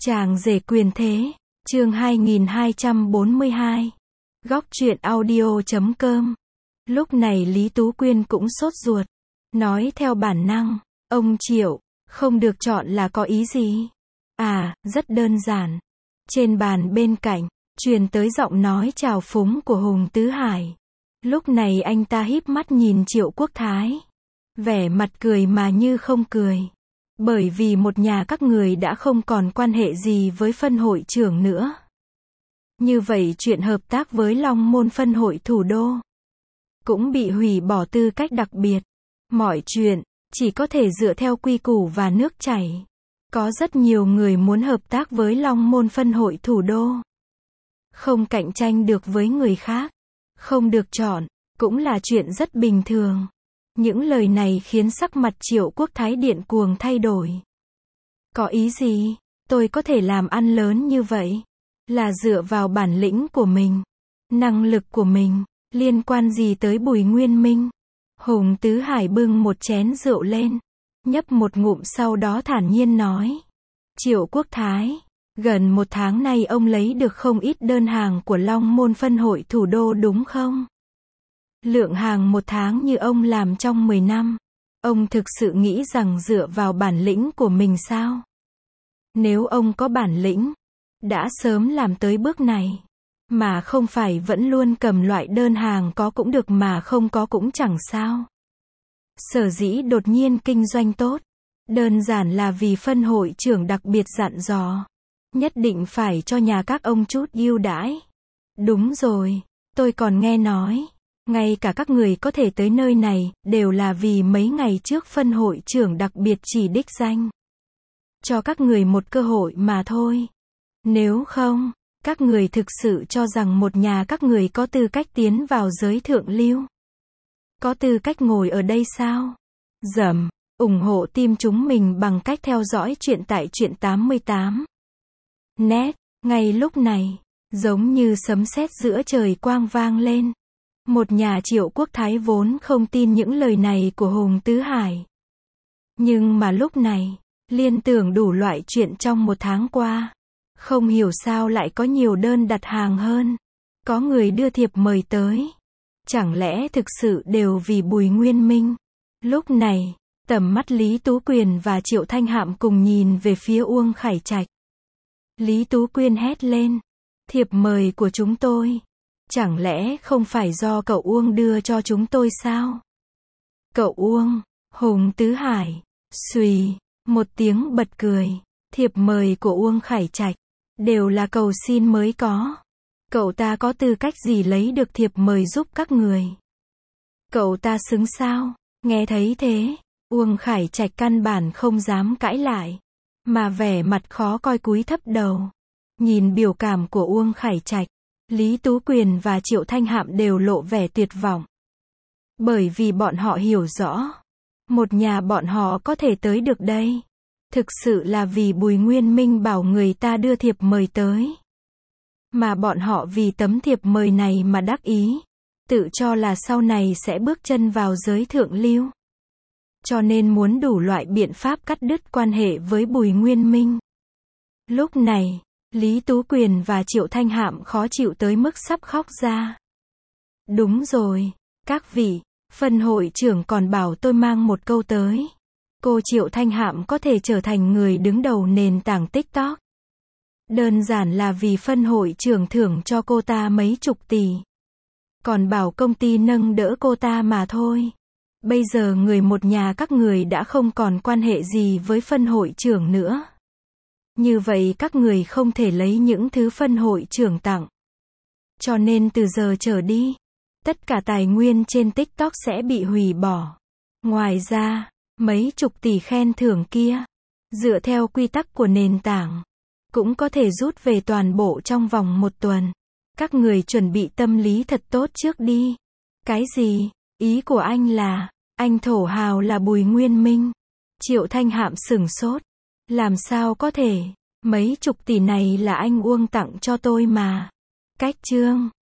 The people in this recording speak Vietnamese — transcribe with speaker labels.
Speaker 1: Chàng rể quyền thế, chương 2242. Góc truyện audio.com. Lúc này Lý Tú Quyên cũng sốt ruột. Nói theo bản năng, ông Triệu, không được chọn là có ý gì? À, rất đơn giản. Trên bàn bên cạnh, truyền tới giọng nói trào phúng của Hùng Tứ Hải. Lúc này anh ta híp mắt nhìn Triệu Quốc Thái. Vẻ mặt cười mà như không cười. Bởi vì một nhà các người đã không còn quan hệ gì với phân hội trưởng nữa. Như vậy chuyện hợp tác với Long Môn phân hội thủ đô cũng bị hủy bỏ tư cách đặc biệt. Mọi chuyện chỉ có thể dựa theo quy củ và nước chảy. Có rất nhiều người muốn hợp tác với Long Môn phân hội thủ đô. Không cạnh tranh được với người khác, không được chọn, cũng là chuyện rất bình thường. Những lời này khiến sắc mặt Triệu Quốc Thái điên cuồng thay đổi. Có ý gì? Tôi có thể làm ăn lớn như vậy là dựa vào bản lĩnh của mình, năng lực của mình, liên quan gì tới Bùi Nguyên Minh? Hùng Tứ Hải bưng một chén rượu lên, nhấp một ngụm sau đó thản nhiên nói. Triệu Quốc Thái, gần một tháng nay ông lấy được không ít đơn hàng của Long Môn phân hội thủ đô đúng không? Lượng hàng một tháng như ông làm trong 10 năm, ông thực sự nghĩ rằng dựa vào bản lĩnh của mình sao? Nếu ông có bản lĩnh, đã sớm làm tới bước này, mà không phải vẫn luôn cầm loại đơn hàng có cũng được mà không có cũng chẳng sao. Sở dĩ đột nhiên kinh doanh tốt, đơn giản là vì phân hội trưởng đặc biệt dặn dò, nhất định phải cho nhà các ông chút ưu đãi. Đúng rồi, tôi còn nghe nói, ngay cả các người có thể tới nơi này, đều là vì mấy ngày trước phân hội trưởng đặc biệt chỉ đích danh. Cho các người một cơ hội mà thôi. Nếu không, các người thực sự cho rằng một nhà các người có tư cách tiến vào giới thượng lưu. Có tư cách ngồi ở đây sao? Dầm, ủng hộ team chúng mình bằng cách theo dõi chuyện tại truyện 88. Net, ngay lúc này, giống như sấm sét giữa trời quang vang lên. Một nhà Triệu Quốc Thái vốn không tin những lời này của Hùng Tứ Hải. Nhưng mà lúc này, liên tưởng đủ loại chuyện trong một tháng qua. Không hiểu sao lại có nhiều đơn đặt hàng hơn. Có người đưa thiệp mời tới. Chẳng lẽ thực sự đều vì Bùi Nguyên Minh? Lúc này, tầm mắt Lý Tú Quyên và Triệu Thanh Hạm cùng nhìn về phía Uông Khải Trạch. Lý Tú Quyên hét lên. Thiệp mời của chúng tôi. Chẳng lẽ không phải do cậu Uông đưa cho chúng tôi sao? Cậu Uông, Hùng Tứ Hải, xùy, một tiếng bật cười. Thiệp mời của Uông Khải Trạch, đều là cầu xin mới có. Cậu ta có tư cách gì lấy được thiệp mời giúp các người? Cậu ta xứng sao? Nghe thấy thế, Uông Khải Trạch căn bản không dám cãi lại, mà vẻ mặt khó coi cúi thấp đầu. Nhìn biểu cảm của Uông Khải Trạch, Lý Tú Quyên và Triệu Thanh Hạm đều lộ vẻ tuyệt vọng. Bởi vì bọn họ hiểu rõ, một nhà bọn họ có thể tới được đây, thực sự là vì Bùi Nguyên Minh bảo người ta đưa thiệp mời tới. Mà bọn họ vì tấm thiệp mời này mà đắc ý, tự cho là sau này sẽ bước chân vào giới thượng lưu. Cho nên muốn đủ loại biện pháp cắt đứt quan hệ với Bùi Nguyên Minh. Lúc này, Lý Tú Quyên và Triệu Thanh Hạm khó chịu tới mức sắp khóc ra. Đúng rồi, các vị, phân hội trưởng còn bảo tôi mang một câu tới. Cô Triệu Thanh Hạm có thể trở thành người đứng đầu nền tảng TikTok. Đơn giản là vì phân hội trưởng thưởng cho cô ta mấy chục tỷ. Còn bảo công ty nâng đỡ cô ta mà thôi. Bây giờ người một nhà các người đã không còn quan hệ gì với phân hội trưởng nữa. Như vậy các người không thể lấy những thứ phân hội trưởng tặng. Cho nên từ giờ trở đi, tất cả tài nguyên trên TikTok sẽ bị hủy bỏ. Ngoài ra, mấy chục tỷ khen thưởng kia, dựa theo quy tắc của nền tảng, cũng có thể rút về toàn bộ trong vòng 1 tuần. Các người chuẩn bị tâm lý thật tốt trước đi. Cái gì? Ý của anh là, anh thổ hào là Bùi Nguyên Minh. Triệu Thanh Hạm sửng sốt. Làm sao có thể? Mấy chục tỷ này là anh Uông tặng cho tôi mà. Cách chương